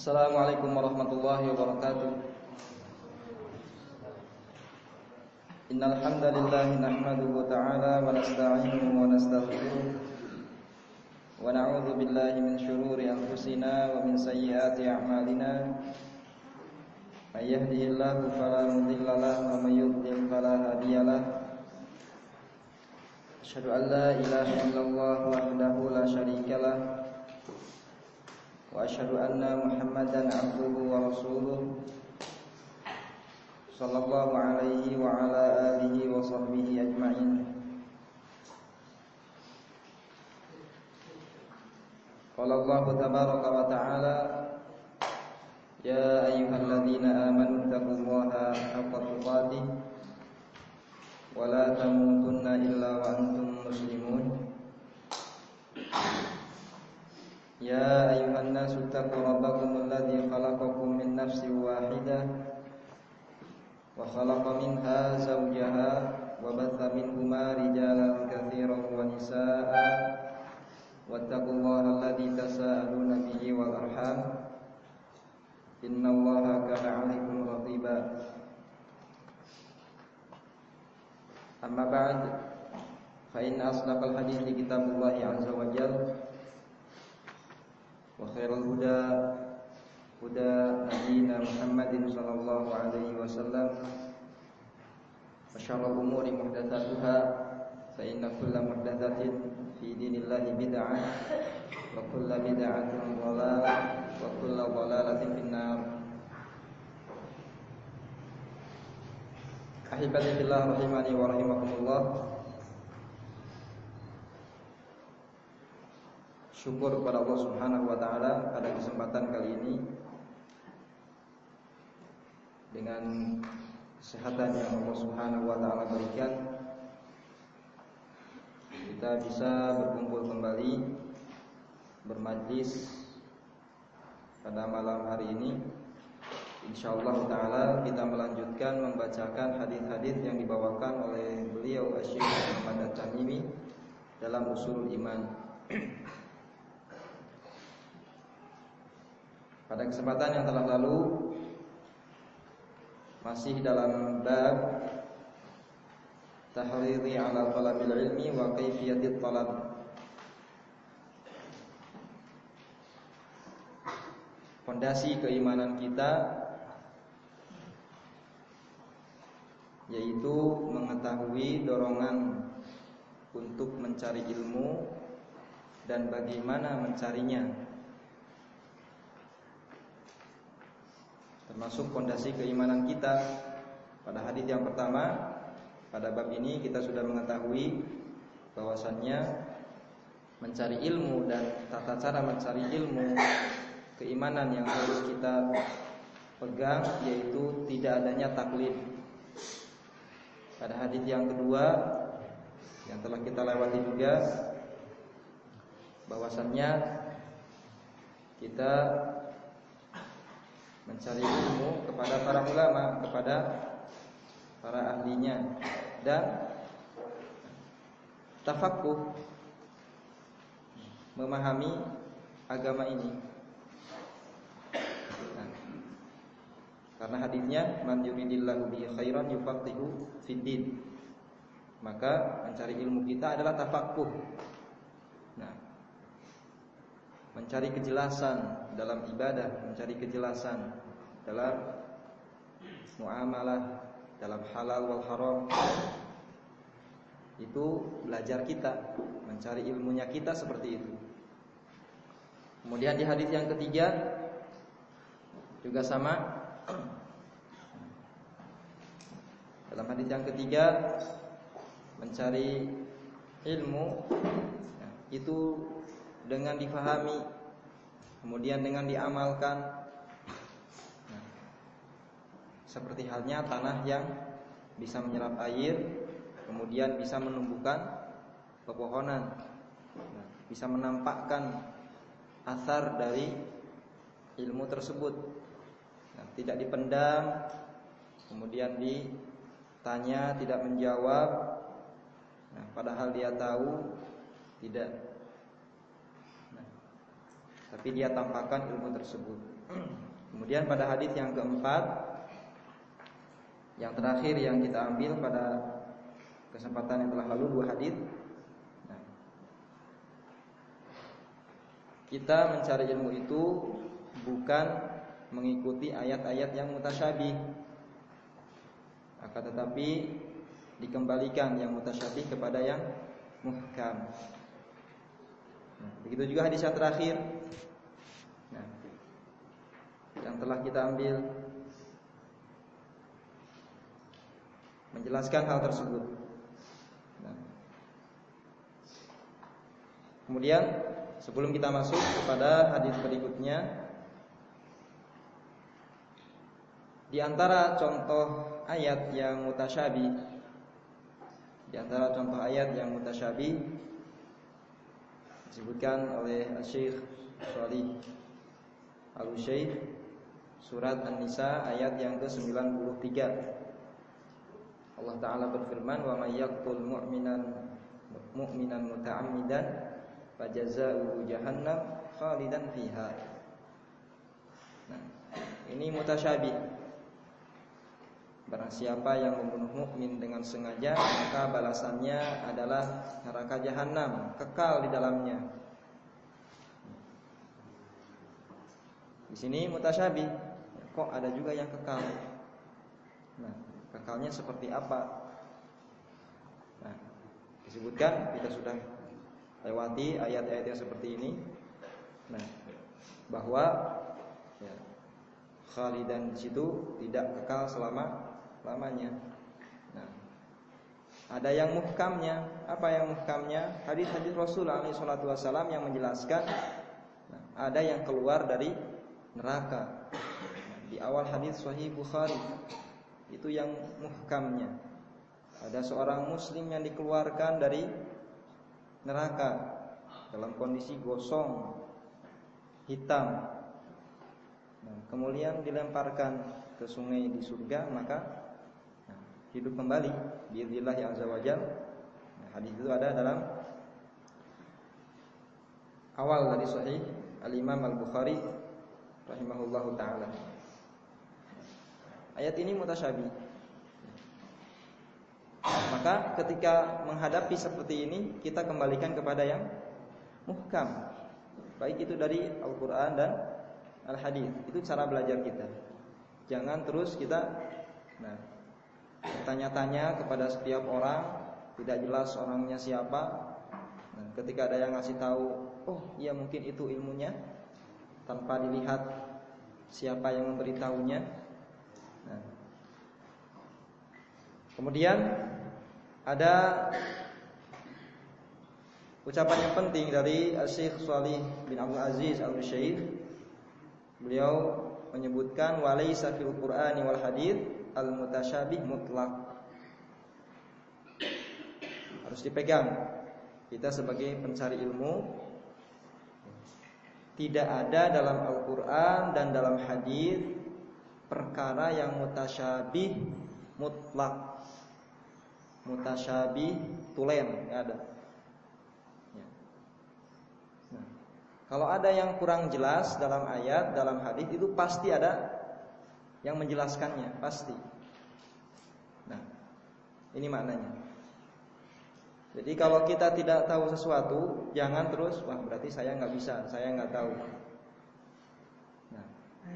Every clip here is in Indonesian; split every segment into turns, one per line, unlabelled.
Assalamualaikum warahmatullahi wabarakatuh. Innal hamdalillah nahmaduhu ta'ala wa nasta'inuhu wa nastaghfiruh wa na'udzu billahi min shururi anfusina wa min sayyiati a'malina. May yahdihillahu fala mudilla lahu wa may yudlil fala hadiyalah. Asyhadu an la ilaha illallah wahdahu la syarikalah wa asyhadu anna Muhammadan 'abduhu wa rasuluh sallallahu alaihi wa ala alihi wa sahbihi ajma'in. Qala Allah tabaraka wa ta'ala, ya ayyuhalladzina amanu taqullaha haqqa tuqatih wa la tamutunna illa wa antum muslimun. Ya ayuhan nasu taqu rabbakum alladzi khalaqakum min nafsin wahidah wa khalaqa minha zawjaha wa batha minhuma rijalan katsiran wa nisaa'a wattaqullaha alladzi tasaaluna bihi wal arham innallaha kana 'alaikum raqiba. Amma ba'd, fa inna asdaqal hadithi kitabullahi 'azza wa jalla wa khairal huda huda nabiyina Muhammadin sallallahu alaihi wasallam wa syarrul umuri muhdatsatuha fa inna kulla muhdatsatin fi dinillahi bid'ah wa kulla bid'atin dhalalah wa kulla dhalalatin finnar. Ahibati fillah rahimani wa rahimakumullah. Syukur kepada Allah Subhanahu wa taala pada kesempatan kali ini dengan kesehatan yang Allah Subhanahu wa taala berikan, kita bisa berkumpul kembali bermajlis pada malam hari ini. Insyaallah taala kita melanjutkan membacakan hadis-hadis yang dibawakan oleh beliau Asy-Syaikh Muhammad At-Tamimi dalam Ushulul Iman. Pada kesempatan yang telah lalu masih dalam bab tahriri 'ala talabil ilmi wa kaifiyatit talab. Fondasi keimanan kita yaitu mengetahui dorongan untuk mencari ilmu dan bagaimana mencarinya. Termasuk fondasi keimanan kita. Pada hadis yang pertama pada bab ini kita sudah mengetahui bahwasannya mencari ilmu dan tata cara mencari ilmu, keimanan yang harus kita pegang yaitu tidak adanya taklid. Pada hadis yang kedua yang telah kita lewati juga bahwasannya kita mencari ilmu kepada para ulama, kepada para ahlinya, dan tafaqquh, memahami agama ini. Nah, karena hadisnya man yuridillahu bihi khairan yufaqihu fiddin. Maka mencari ilmu kita adalah tafaqquh. Nah, mencari kejelasan dalam ibadah, mencari kejelasan dalam muamalah, dalam halal wal haram. Itu belajar kita, mencari ilmunya kita seperti itu. Kemudian di hadis yang ketiga juga sama. Dalam hadis yang ketiga mencari ilmu itu dengan difahami, kemudian dengan diamalkan. Nah, seperti halnya tanah yang bisa menyerap air, kemudian bisa menumbuhkan pepohonan, nah, bisa menampakkan asar dari ilmu tersebut. Nah, tidak dipendam, kemudian ditanya tidak menjawab. Nah, padahal dia tahu tidak. Tapi dia tampakkan ilmu tersebut. Kemudian pada hadis yang keempat, yang terakhir yang kita ambil pada kesempatan yang telah lalu, 2 hadis. Nah, kita mencari ilmu itu bukan mengikuti ayat-ayat yang mutasyabih, akan tetapi dikembalikan yang mutasyabih kepada yang muhkam. Nah, begitu juga hadis yang terakhir, nah, yang telah kita ambil, menjelaskan hal tersebut. Nah, kemudian sebelum kita masuk kepada hadis berikutnya, di antara contoh ayat yang mutasyabih, disebutkan oleh Syekh Shalih Al-Utsaimin surat An-Nisa ayat yang ke-93. Allah Ta'ala berfirman, wa may yaqtul mu'minan muta'ammidan fajazaa'uhu jahannam khalidan fiha. Nah, ini mutasyabih. Barang siapa yang membunuh mukmin dengan sengaja, maka balasannya adalah neraka jahanam, kekal di dalamnya. Di sini mutasyabih, kok ada juga yang kekal. Nah, kekalnya seperti apa? Nah, disebutkan, kita sudah lewati ayat-ayat yang seperti ini. Nah, bahwa ya, khalidan di situ tidak kekal selama-lamanya. Nah, ada yang muhkamnya. Apa yang muhkamnya? Hadis-hadis Rasul alaihi salatu wasallam yang menjelaskan, nah, ada yang keluar dari neraka. Nah, di awal hadis Sahih Bukhari itu yang muhkamnya. Ada seorang muslim yang dikeluarkan dari neraka dalam kondisi gosong, hitam. Nah, kemudian dilemparkan ke sungai di surga, maka hidup kembali biiznillah azza wajalla. Nah, hadis itu ada dalam awal dari Sahih Al-Imam Al-Bukhari rahimahullahu taala. Ayat ini mutasyabih. Maka ketika menghadapi seperti ini, kita kembalikan kepada yang muhkam, baik itu dari Al-Qur'an dan Al-Hadis. Itu cara belajar kita. Jangan terus kita bertanya-tanya kepada setiap orang, tidak jelas orangnya siapa. Nah, ketika ada yang ngasih tahu, oh iya mungkin itu ilmunya, tanpa dilihat siapa yang memberitahunya. Nah, kemudian ada ucapan yang penting dari Syekh Shalih bin Abdul Aziz Al-Utsaimin. Beliau menyebutkan walaysa fil Qur'ani wal hadits al-mutasyabih mutlaq. Harus dipegang kita sebagai pencari ilmu. Tidak ada dalam Al-Qur'an dan dalam hadis perkara yang mutasyabih mutlak. Mutasyabih tulen, enggak ada. Ya. Nah, kalau ada yang kurang jelas dalam ayat, dalam hadis, itu pasti ada yang menjelaskannya, pasti. Nah, ini maknanya. Jadi kalau kita tidak tahu sesuatu, jangan terus, wah berarti saya nggak bisa, saya nggak tahu. Nah,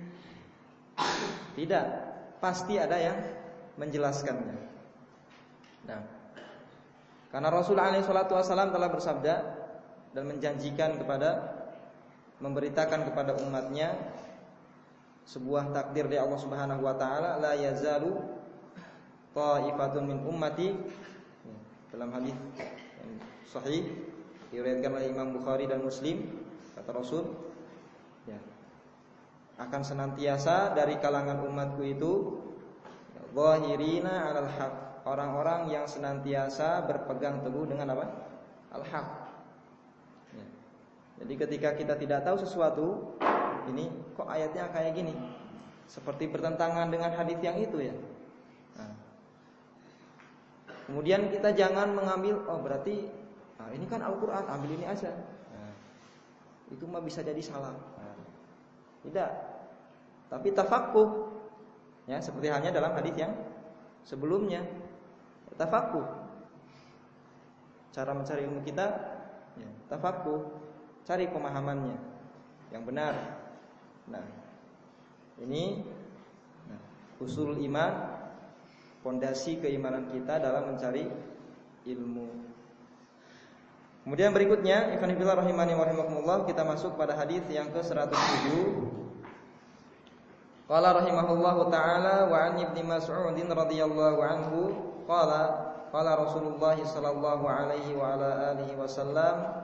tidak, pasti ada yang menjelaskannya. Nah, karena Rasulullah SAW telah bersabda dan menjanjikan memberitakan kepada umatnya sebuah takdir dari Allah Subhanahu wa taala, la yazalu ta'ifatun min ummati, dalam hadis yang sahih diriwayatkan oleh Imam Bukhari dan Muslim, kata Rasul, ya, akan senantiasa dari kalangan umatku itu zahirina 'alal haq, orang-orang yang senantiasa berpegang teguh dengan apa? Al-haq. Ya. Jadi ketika kita tidak tahu sesuatu, ini kok ayatnya kayak gini, seperti bertentangan dengan hadis yang itu ya. Nah, kemudian kita jangan mengambil, oh berarti ini kan Al-Quran, ambil ini aja. Nah, itu mah bisa jadi salah. Nah, tidak. tapi tafaqquh. Ya, seperti halnya dalam hadis yang sebelumnya. Tafaqquh. Cara mencari ilmu kita, ya, tafaqquh, cari pemahamannya yang benar. Nah, ini usul iman, pondasi keimanan kita dalam mencari ilmu. Kemudian berikutnya, ikhwan fillah rahimani wa rahimakumullah, kita masuk pada hadis yang ke-107. Qala rahimahullahu taala wa an Ibnu Mas'ud radhiyallahu anhu qala Rasulullah sallallahu alaihi wa ala alihi wasallam,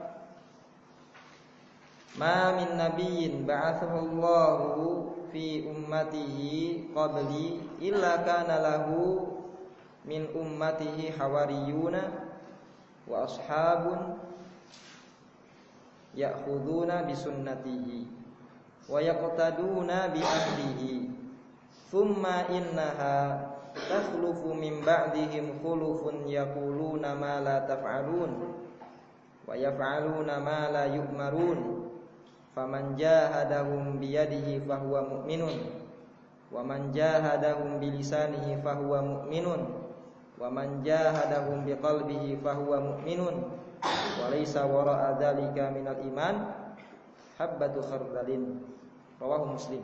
ma min nabiyyin ba'athahu Allahu fi ummatihi qabli illa kana lahu min ummatihi hawariyuna wa ashabun ya'khuduna bi sunnatihi wa yaqtaduna bi ahlihi thumma innaha takhlufu min ba'dihim khulufun yaquluna ma la taf'alun wa yaf'aluna ma la yu'marun faman jahadahum biyadihi fahuwa mu'minun wa man jahadahum bilisanihi fahuwa mu'minun wa man jahadahum biqalbihi fahuwa mu'minun wa laysa wara'a dzalika minal iman habbatu khardalin. Rawahu Muslim.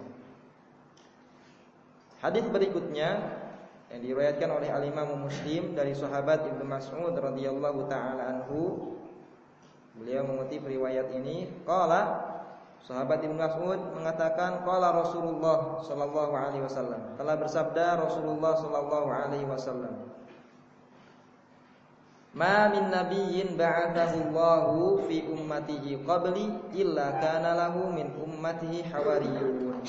Hadis berikutnya yang diriwayatkan oleh Al-Imam Muslim dari sahabat Ibnu Mas'ud radhiyallahu taala anhu. Beliau mengutip riwayat ini, qala, sahabat Ibnu Mas'ud mengatakan, qala Rasulullah sallallahu alaihi wasallam, telah bersabda Rasulullah sallallahu alaihi wasallam, ma min nabiyyin ba'athahu Allahu fi ummatihi qabli illa kana lahu min ummatihi hawariyun.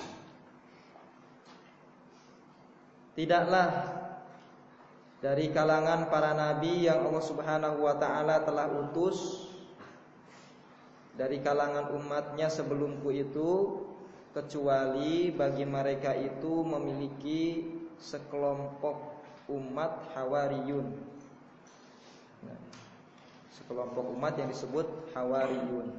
Tidaklah dari kalangan para nabi yang Allah Subhanahu wa taala telah utus dari kalangan umatnya sebelumku itu, kecuali bagi mereka itu memiliki sekelompok umat hawariyun. Nah, sekelompok umat yang disebut hawariyun,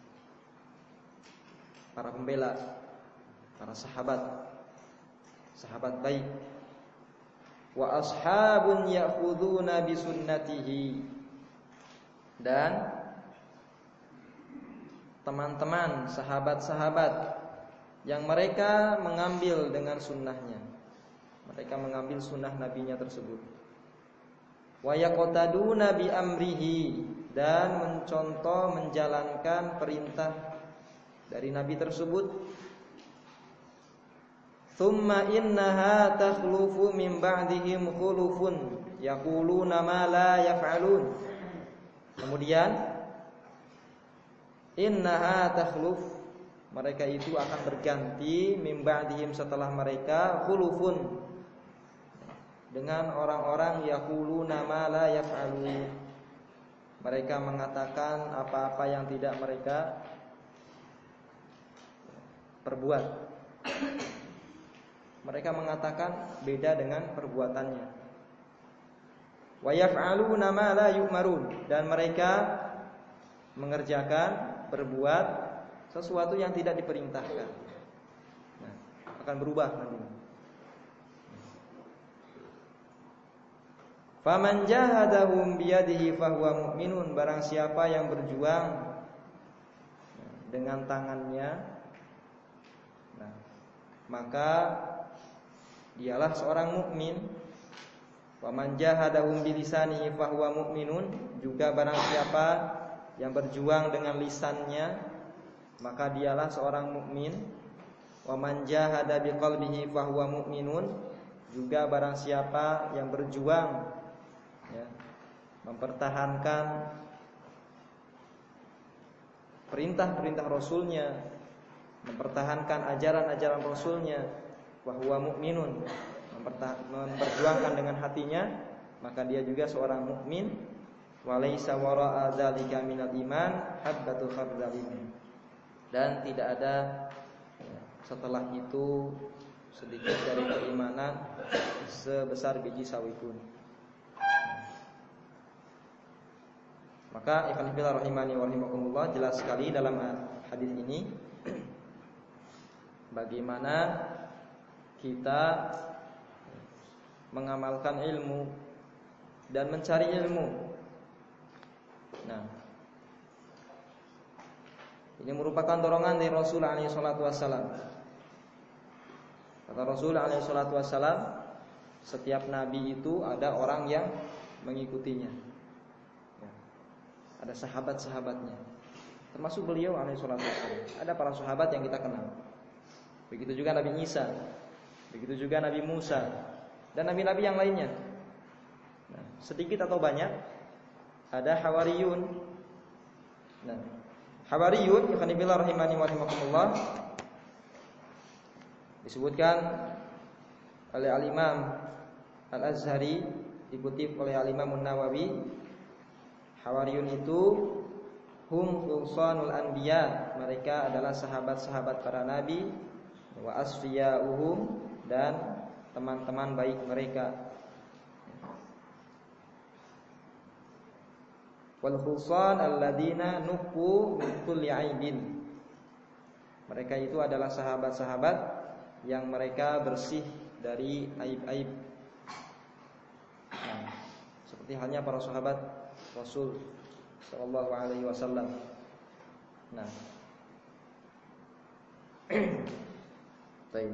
para pembela, para sahabat, sahabat baik. Wa ashabun ya'khuduna bi sunnatihi, dan teman-teman, sahabat-sahabat yang mereka mengambil dengan sunnahnya, mereka mengambil sunnah nabinya tersebut. Wa yaqtaduna bi amrihi, dan mencontoh, menjalankan perintah dari nabi tersebut. Thumma innaha takhlufu min ba'dihim khulufun yaquluna ma la yaf'alun. Kemudian innaha takhluf, mereka itu akan berganti, min ba'dihim, setelah mereka, khulufun, dengan orang-orang yaquluna ma la yaf'alun, mereka mengatakan apa-apa yang tidak mereka perbuat. Mereka mengatakan beda dengan perbuatannya. Wa yaf'aluna ma la yu'marun, dan mereka mengerjakan, berbuat sesuatu yang tidak diperintahkan. Nah, akan berubah nanti. Faman jahadahum biyadihi fahuwa mu'minun, barang siapa yang berjuang dengan tangannya, nah, maka dialah seorang mukmin. Wa man jahadahum bilisanihi fahuwa mu'minun, juga barang siapa yang berjuang dengan lisannya, maka dialah seorang mukmin. Wa man jahada biqalbihi fahuwa mu'minun, juga barang siapa yang berjuang, ya, mempertahankan perintah-perintah Rasulnya, mempertahankan ajaran-ajaran Rasulnya, bahwa mukminun, memperjuangkan dengan hatinya, maka dia juga seorang mukmin. Walaysa wara'a dzalika minal iman habbatu khardalin, dan tidak ada setelah itu sedikit dari keimanan sebesar biji sawi pun. Maka ikhwan fillah rahimani wa rahimakumullah, jelas sekali dalam hadis ini bagaimana kita mengamalkan ilmu dan mencari ilmu. Nah, ini merupakan dorongan dari Rasul alaihi salatu wassalam. Kata Rasul alaihi salatu wassalam, setiap nabi itu ada orang yang mengikutinya. Ya. Ada sahabat-sahabatnya. Termasuk beliau alaihi salatu wassalam. Ada para sahabat yang kita kenal. Begitu juga Nabi Isa. Begitu juga Nabi Musa dan nabi-nabi yang lainnya. Nah, sedikit atau banyak ada hawariyun. Nah, hawariyun ikhwanibillah rahimani wa rahimakumullah disebutkan oleh Al-Imam Al-Azhari, dikutip oleh Al-Imam An-Nawawi, hawariyun itu hum fursanul anbiya, mereka adalah sahabat-sahabat para nabi, wa asfiyauhum, dan teman-teman baik mereka. Wal khulsan alladzina nuqu min kulli aibin, mereka itu adalah sahabat-sahabat yang mereka bersih dari aib-aib. Nah, seperti halnya para sahabat Rasul sallallahu alaihi wasallam. Nah, baik.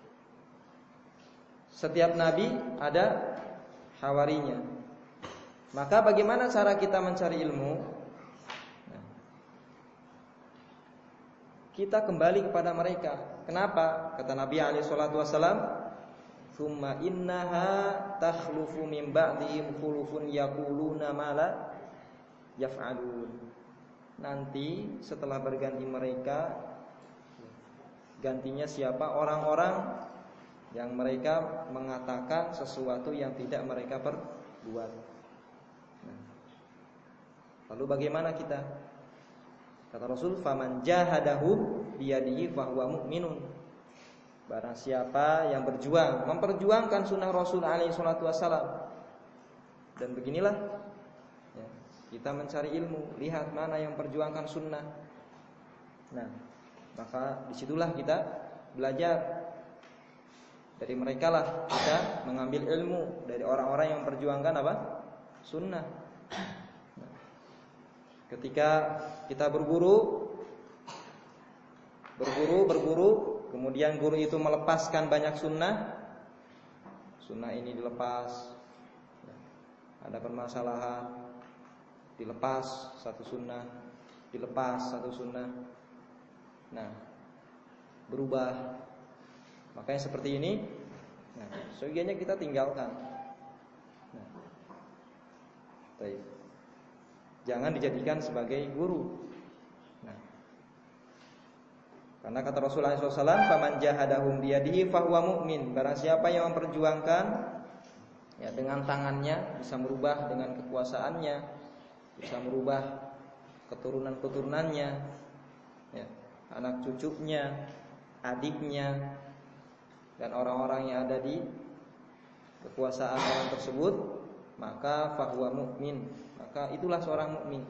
Setiap nabi ada hawarinya. Maka bagaimana cara kita mencari ilmu? Nah, kita kembali kepada mereka. Kenapa? Kata Nabi alaihi salatu wasallam, "Tsumma innaha takhlufu min ba'dihim khulufun yaquluna ma la yaf'alun." Nanti setelah berganti mereka, gantinya siapa? Orang-orang yang mereka mengatakan sesuatu yang tidak mereka perbuat. Nah, lalu bagaimana kita? Kata Rasul, "Faman jahadahu biyadihi fahuwa mu'minun." Barang siapa yang berjuang, memperjuangkan sunnah Rasul alaihi salatu wassalam. Dan beginilah ya, kita mencari ilmu, lihat mana yang perjuangkan sunnah. Nah, maka disitulah kita belajar. Dari mereka lah kita mengambil ilmu, dari orang-orang yang memperjuangkan apa? Sunnah. Nah, ketika kita berburu, kemudian guru itu melepaskan banyak sunnah, sunnah ini dilepas, ada permasalahan, dilepas satu sunnah, dilepas satu sunnah. Nah, berubah. Makanya seperti ini, nah, sebagiannya kita tinggalkan. Nah, baik. Jangan dijadikan sebagai guru. Nah, karena kata Rasulullah SAW, "Faman jahadahum biyadihi fahuwa mu'min." Barang siapa yang memperjuangkan ya dengan tangannya, bisa merubah dengan kekuasaannya, bisa merubah keturunan-keturunannya, ya, anak cucunya, adiknya, dan orang-orang yang ada di kekuasaan orang tersebut, maka fahuwa mu'min, maka itulah seorang mukmin.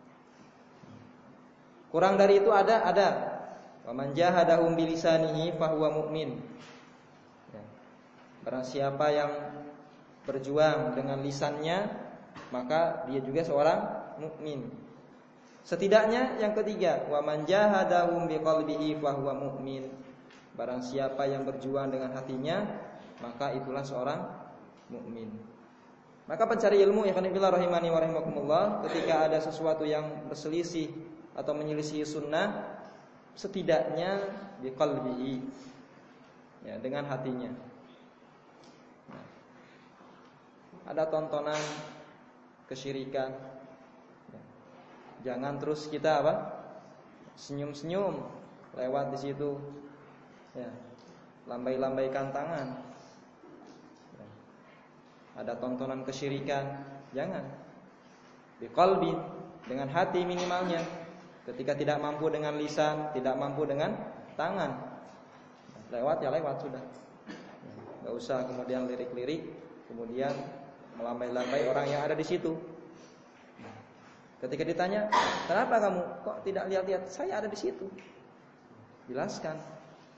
Kurang dari itu ada wa man jahadahum bilisanihi fahuwa mu'min. Ya. Barang siapa yang berjuang dengan lisannya, maka dia juga seorang mukmin. Setidaknya yang ketiga, wa man jahadahum biqalbihi fahuwa mu'min. Barang siapa yang berjuang dengan hatinya, maka itulah seorang mukmin. Maka pencari ilmu, ikhwanillah rahimani wa rahimakumullah, ketika ada sesuatu yang berselisih atau menyelisih sunnah, setidaknya biqalbihi, ya, dengan hatinya. Nah, ada tontonan kesyirikan, ya, jangan terus kita apa? Senyum-senyum lewat di situ. Ya, lambai-lambaikan tangan. Ya. Ada tontonan kesyirikan, jangan. Biqalbi, dengan hati minimalnya. Ketika tidak mampu dengan lisan, tidak mampu dengan tangan, lewat ya lewat sudah. Enggak usah kemudian lirik-lirik, kemudian melambai-lambai orang yang ada di situ. Ketika ditanya, "Kenapa kamu kok tidak lihat-lihat?" "Saya ada di situ." Jelaskan.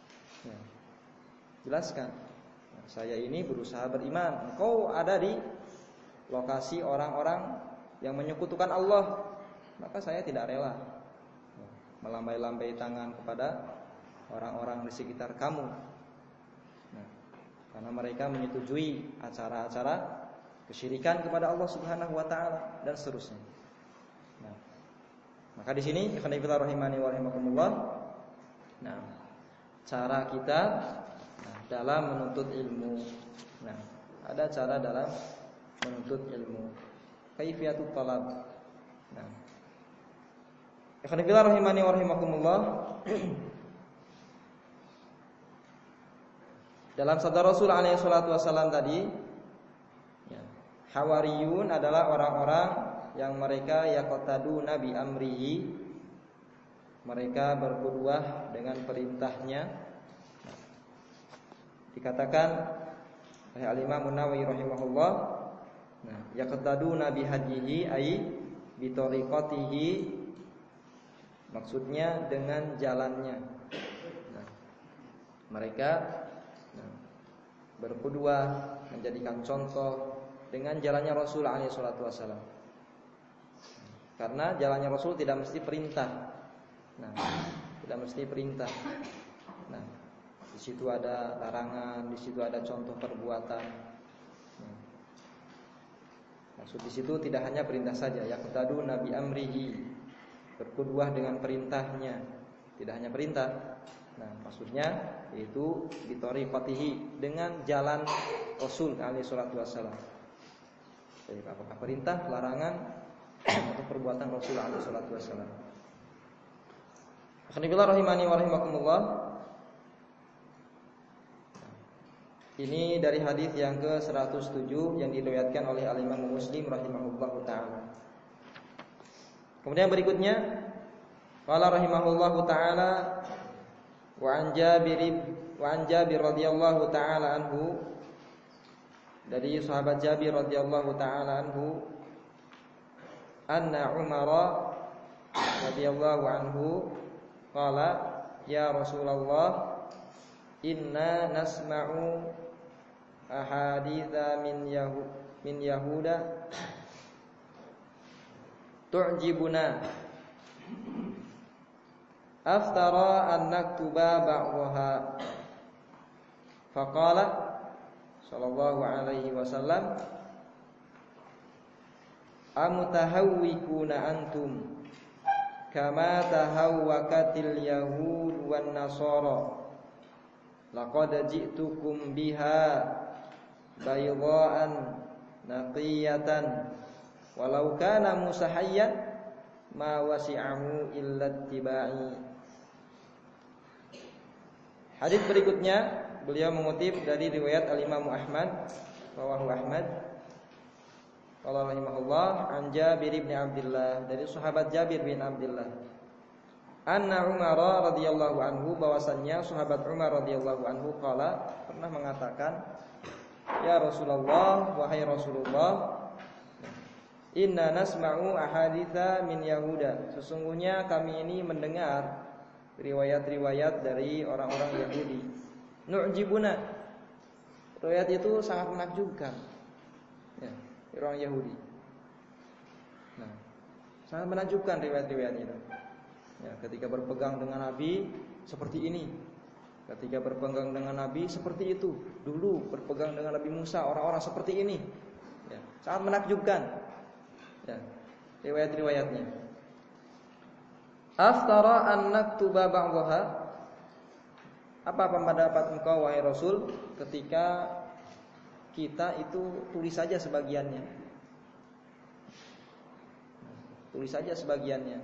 Ya. Jelaskan, saya ini berusaha beriman, engkau ada di lokasi orang-orang yang menyekutukan Allah, maka saya tidak rela melambai-lambai tangan kepada orang-orang di sekitar kamu. Nah, karena mereka menyetujui acara-acara kesyirikan kepada Allah Subhanahu wa taala dan seterusnya. Nah, maka di sini ikhwan fillah rahimani wa rahimakumullah. Nah, cara kita dalam menuntut ilmu. Nah, ada cara dalam menuntut ilmu. Kaifiyatut talab. Nah, ikhwan fillah rahimani wa rahimakumullah. Dalam sabda Rasul alaihi salatu wasallam tadi, ya, Hawariyun adalah orang-orang yang mereka yaqtaduna bi amrihi. Mereka berbuah dengan perintahnya. Dikatakan oleh Al-Imam An-Nawawi rahimahullah, nah, yaqtaduna bi hadihi ai bi tariqatihi, maksudnya dengan jalannya. Nah, mereka berqudwah, menjadikan contoh dengan jalannya Rasul alaihi salatu wasallam. Karena jalannya Rasul tidak mesti perintah. Nah, tidak mesti perintah. Nah, di situ ada larangan, di situ ada contoh perbuatan. Nah, maksud di situ tidak hanya perintah saja, yaqtadu nabi amrihi, berqudwah dengan perintahnya, tidak hanya perintah. Nah, maksudnya yaitu bitoriqatihi, dengan jalan Rasul alaihi salatu wasallam. Jadi apakah perintah, larangan atau perbuatan Rasul alaihi salatu wasallam. Alhamdulillah rahimani wa rahimakumullah. Ini dari hadis yang ke-107 yang diriwayatkan oleh Al-Imam Muslim rahimahullahu taala. Kemudian berikutnya qala rahimahullahu taala wa an Jabir radhiyallahu taala anhu, dari sahabat Jabir radhiyallahu taala anhu, anna Umar radhiyallahu anhu qala ya Rasulullah inna nasma'u ahaditha min Yahuda tu'jibuna aftara an naktuba ba'daha. Faqala sallallahu alaihi wasallam amutahawwikuna antum kama tahawwakatil yahud wan nasara laqad ji'tukum biha baydha'an naqiyatan walau kana Musa hayyan ma wasi'ahu illa ittiba'i. Hadis berikutnya beliau mengutip dari riwayat Al-Imam Ahmad, rawahu Ahmad, qala rahimahullah an Jabir bin Abdullah, dari sahabat Jabir bin Abdullah, anna Umar radhiyallahu anhu, bahwasannya sahabat Umar radhiyallahu anhu qala, pernah mengatakan, ya Rasulullah, wahai Rasulullah, inna nasma'u ahaditha min Yahuda, sesungguhnya kami ini mendengar riwayat-riwayat dari orang-orang Yahudi. Nu'jibuna, riwayat itu sangat menakjubkan, ya, orang Yahudi. Nah, sangat menakjubkan riwayat-riwayat itu. Ya, ketika berpegang dengan Nabi seperti ini, ketika berpegang dengan Nabi seperti itu. Dulu berpegang dengan Nabi Musa orang-orang seperti ini. Ya, sangat menakjubkan. Ya, riwayat-riwayatnya. Aftara an naktuba ba'daha, apa pendapat engkau wahai Rasul ketika kita itu tulis saja sebagiannya? Tulis saja sebagiannya.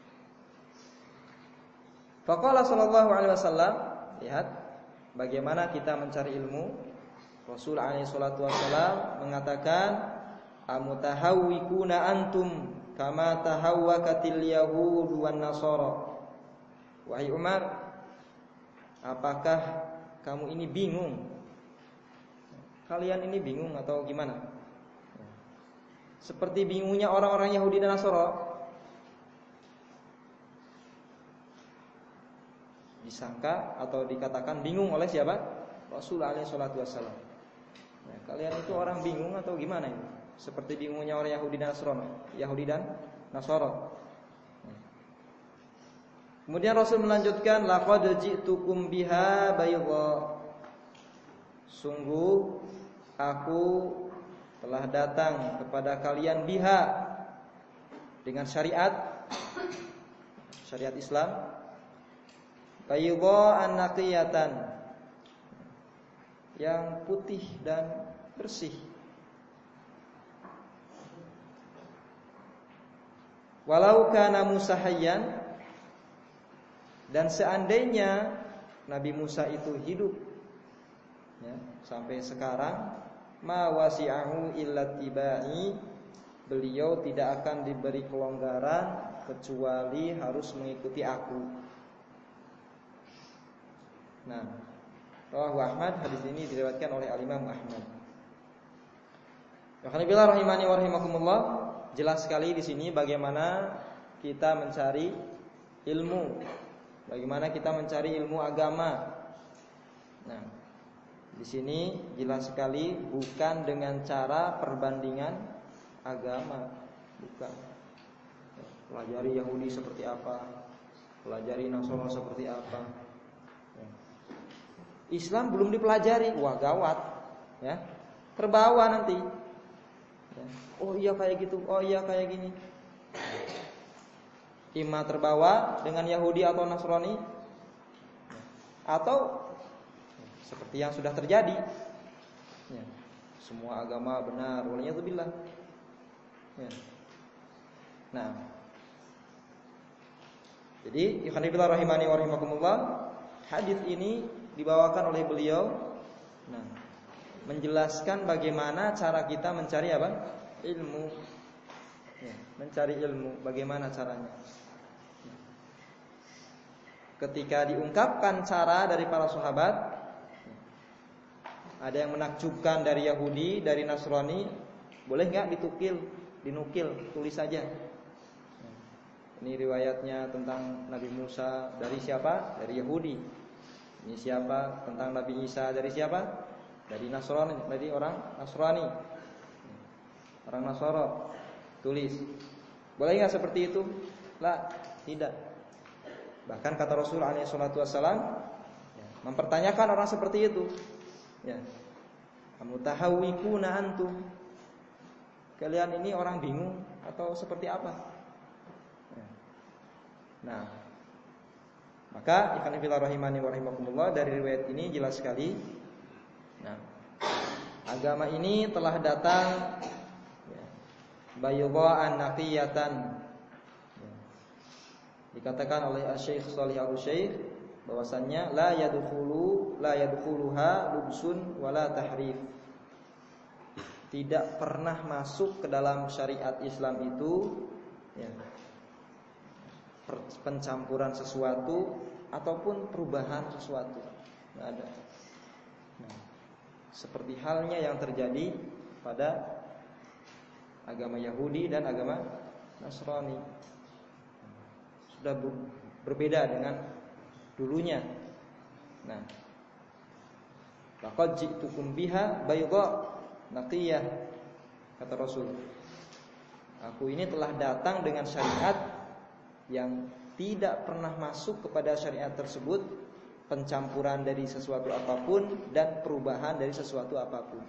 Faqala sallallahu alaihi wasallam, lihat bagaimana kita mencari ilmu. Rasul alaihi salatu wasallam mengatakan, amutahawwikuna antum kama tahawwakatil yahud wan nasara. Wahai Umar, apakah kamu ini bingung? Kalian ini bingung atau gimana? Seperti bingungnya orang-orang Yahudi dan Nasara. disangka atau dikatakan bingung oleh siapa? Rasul alaihi salatu wassalam. Nah, kalian itu orang bingung atau gimana ini? Seperti bingungnya orang Yahudi dan Nasara. Kemudian Rasul melanjutkan, laqad ji'tukum biha bayda. Sungguh aku telah datang kepada kalian biha, dengan syariat Islam, bayda an-naqiyatan, yang putih dan bersih. Walau kana Musa hayyan, dan seandainya Nabi Musa itu hidup ya, sampai sekarang, ma wasi'ahu illa tibai, beliau tidak akan diberi kelonggaran kecuali harus mengikuti aku. Nah, rawahu Ahmad, hadis ini diriwayatkan oleh Al-Imam Ahmad. Alhamdulillah rahimani wa rahimakumullah, jelas sekali di sini bagaimana kita mencari ilmu. Bagaimana kita mencari ilmu agama. Nah, di sini jelas sekali bukan dengan cara perbandingan agama, bukan. Pelajari Yahudi seperti apa, pelajari Nasrani seperti apa. Islam belum dipelajari, wah gawat, ya. Terbawa nanti. Oh iya kayak gitu, oh iya kayak gini. Imma terbawa dengan Yahudi atau Nasrani, atau seperti yang sudah terjadi ya, semua agama benar, waliyadzubillah ya. Nah, jadi ikhwanifillah rahimani wa rahimakumullah, hadis ini dibawakan oleh beliau, nah, menjelaskan bagaimana cara kita mencari apa? Ilmu ya, mencari ilmu, bagaimana caranya. Ketika diungkapkan cara dari para sahabat, ada yang menakjubkan dari Yahudi, dari Nasrani, boleh nggak dinukil, tulis saja. Ini riwayatnya tentang Nabi Musa dari siapa? Dari Yahudi. Ini siapa? Tentang Nabi Isa dari siapa? Dari Nasrani, dari orang Nasrani, orang Nasara. Tulis. Boleh nggak seperti itu? Lah, tidak. Bahkan kata Rasul alaihi salatu wassalam, mempertanyakan orang seperti itu. Ya. Mutahawwikuna antum. Kalian ini orang bingung atau seperti apa? Ya. Nah, maka ikhwan fillah rahimani wa rahimakumullah, dari riwayat ini jelas sekali. Nah, agama ini telah datang ya, baydha'an naqiyatan. Ya. Dikatakan oleh Syekh Shalih Al-Syekh bahwasannya la yadkhuluha lubsun wala tahrif. Tidak pernah masuk ke dalam syariat Islam itu ya, pencampuran sesuatu ataupun perubahan sesuatu. Tidak ada. Nah, seperti halnya yang terjadi pada agama Yahudi dan agama Nasrani. Sudah berbeda dengan dulunya. Nah, laqad ji'tukum biha baydha naqiyah, kata Rasul. Aku ini telah datang dengan syariat yang tidak pernah masuk kepada syariat tersebut pencampuran dari sesuatu apapun dan perubahan dari sesuatu apapun.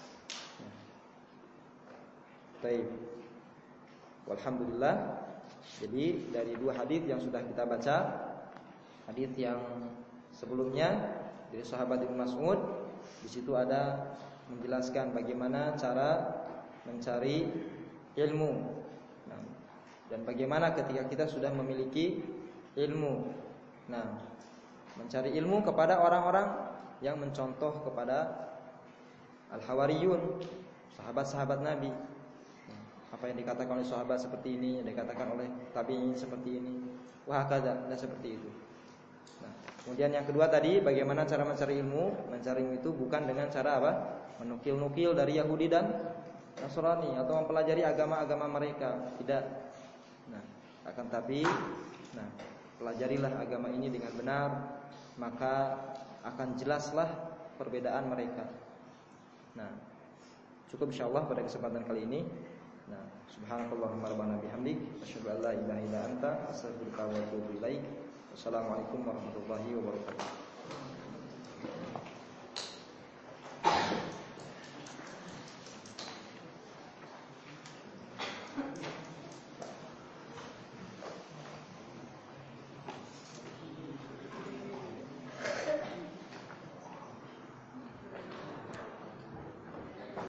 Baik. Walhamdulillah. Jadi dari dua hadis yang sudah kita baca, hadis yang sebelumnya dari sahabat Ibnu Mas'ud, di situ ada menjelaskan bagaimana cara mencari ilmu. Nah, dan bagaimana ketika kita sudah memiliki ilmu. Nah, mencari ilmu kepada orang-orang yang mencontoh kepada al-hawariyun, sahabat-sahabat Nabi. Apa yang dikatakan oleh sahabat seperti ini, yang dikatakan oleh tabi'in seperti ini, wah kada, dan seperti itu. Nah, kemudian yang kedua tadi, bagaimana cara mencari ilmu? Mencari ilmu itu bukan dengan cara apa? Menukil-nukil dari Yahudi dan Nasrani atau mempelajari agama-agama mereka, tidak. Nah, akan tapi, nah, pelajarilah agama ini dengan benar, maka akan jelaslah perbedaan mereka. Nah, cukup insyaallah pada kesempatan kali ini. Nah, subhanakallahumma rabbana bihamdik, asyhadu an la ilaha illa anta, astaghfiruka wa atubu ilaik. Wassalamualaikum warahmatullahi wabarakatuh.